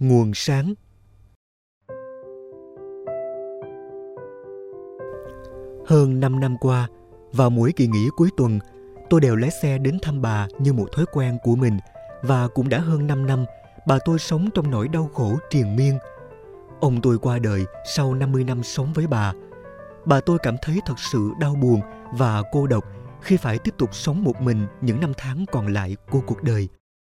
Nguồn sáng. Hơn 5 năm qua, vào mỗi kỳ nghỉ cuối tuần, tôi đều lái xe đến thăm bà như một thói quen của mình, và cũng đã hơn 5 năm, bà tôi sống trong nỗi đau khổ triền miên. Ông tôi qua đời sau 50 năm sống với bà. Bà tôi cảm thấy thật sự đau buồn và cô độc khi phải tiếp tục sống một mình những năm tháng còn lại của cuộc đời.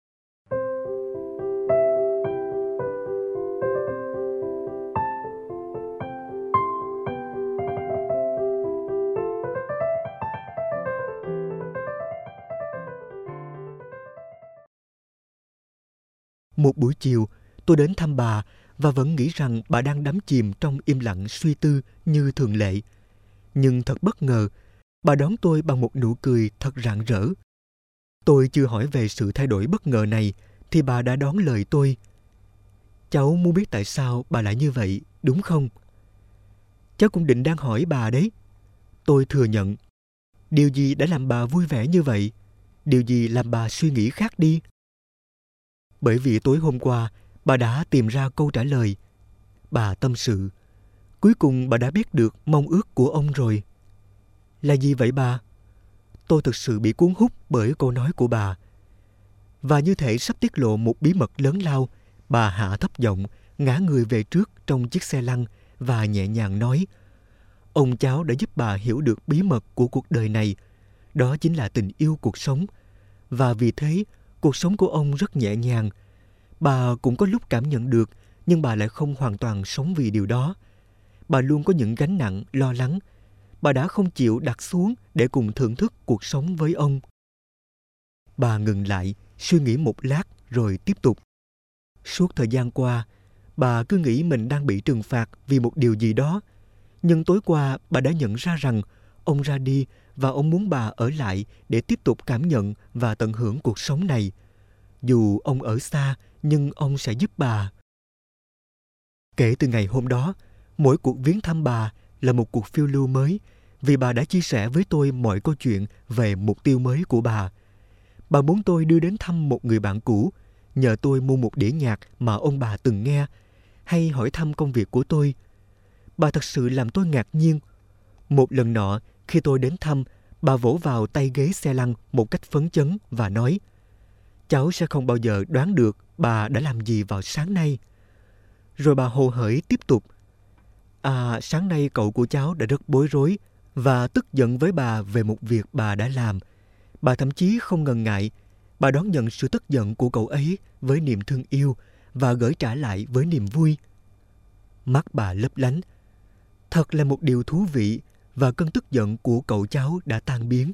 Một buổi chiều, tôi đến thăm bà và vẫn nghĩ rằng bà đang đắm chìm trong im lặng suy tư như thường lệ. Nhưng thật bất ngờ, bà đón tôi bằng một nụ cười thật rạng rỡ. Tôi chưa hỏi về sự thay đổi bất ngờ này thì bà đã đón lời tôi. Cháu muốn biết tại sao bà lại như vậy, đúng không? Cháu cũng định đang hỏi bà đấy. Tôi thừa nhận. Điều gì đã làm bà vui vẻ như vậy? Điều gì làm bà suy nghĩ khác đi? Bởi vì tối hôm qua, bà đã tìm ra câu trả lời. Bà tâm sự. Cuối cùng bà đã biết được mong ước của ông rồi. Là gì vậy bà? Tôi thực sự bị cuốn hút bởi câu nói của bà. Và như thể sắp tiết lộ một bí mật lớn lao, bà hạ thấp giọng, ngả người về trước trong chiếc xe lăn và nhẹ nhàng nói: ông cháu đã giúp bà hiểu được bí mật của cuộc đời này. Đó chính là tình yêu cuộc sống. Và vì thế, cuộc sống của ông rất nhẹ nhàng. Bà cũng có lúc cảm nhận được, nhưng bà lại không hoàn toàn sống vì điều đó. Bà luôn có những gánh nặng, lo lắng. Bà đã không chịu đặt xuống để cùng thưởng thức cuộc sống với ông. Bà ngừng lại, suy nghĩ một lát rồi tiếp tục. Suốt thời gian qua, bà cứ nghĩ mình đang bị trừng phạt vì một điều gì đó. Nhưng tối qua bà đã nhận ra rằng ông ra đi và ông muốn bà ở lại để tiếp tục cảm nhận và tận hưởng cuộc sống này. Dù ông ở xa, nhưng ông sẽ giúp bà. Kể từ ngày hôm đó, mỗi cuộc viếng thăm bà là một cuộc phiêu lưu mới, vì bà đã chia sẻ với tôi mọi câu chuyện về mục tiêu mới của bà. Bà muốn tôi đưa đến thăm một người bạn cũ, nhờ tôi mua một đĩa nhạc mà ông bà từng nghe, hay hỏi thăm công việc của tôi. Bà thật sự làm tôi ngạc nhiên. Một lần nọ, khi tôi đến thăm, bà vỗ vào tay ghế xe lăn một cách phấn chấn và nói: cháu sẽ không bao giờ đoán được bà đã làm gì vào sáng nay. Rồi bà hồ hởi tiếp tục: sáng nay cậu của cháu đã rất bối rối và tức giận với bà về một việc bà đã làm. Bà thậm chí không ngần ngại. Bà đón nhận sự tức giận của cậu ấy với niềm thương yêu và gửi trả lại với niềm vui. Mắt bà lấp lánh. Thật là một điều thú vị, và cơn tức giận của cậu cháu đã tan biến.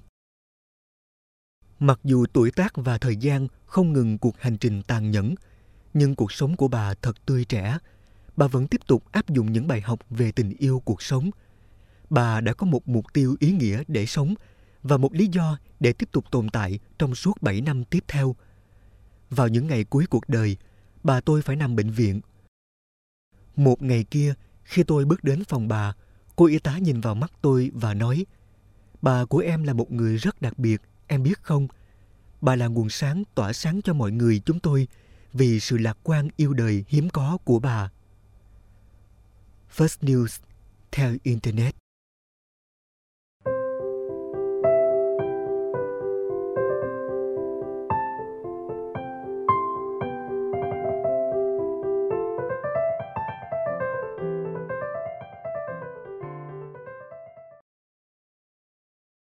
Mặc dù tuổi tác và thời gian không ngừng cuộc hành trình tàn nhẫn, nhưng cuộc sống của bà thật tươi trẻ. Bà vẫn tiếp tục áp dụng những bài học về tình yêu cuộc sống. Bà đã có một mục tiêu ý nghĩa để sống và một lý do để tiếp tục tồn tại trong suốt 7 năm tiếp theo. Vào những ngày cuối cuộc đời, bà tôi phải nằm bệnh viện. Một ngày kia, khi tôi bước đến phòng bà, cô y tá nhìn vào mắt tôi và nói: bà của em là một người rất đặc biệt, em biết không? Bà là nguồn sáng tỏa sáng cho mọi người chúng tôi vì sự lạc quan yêu đời hiếm có của bà. First News theo Internet.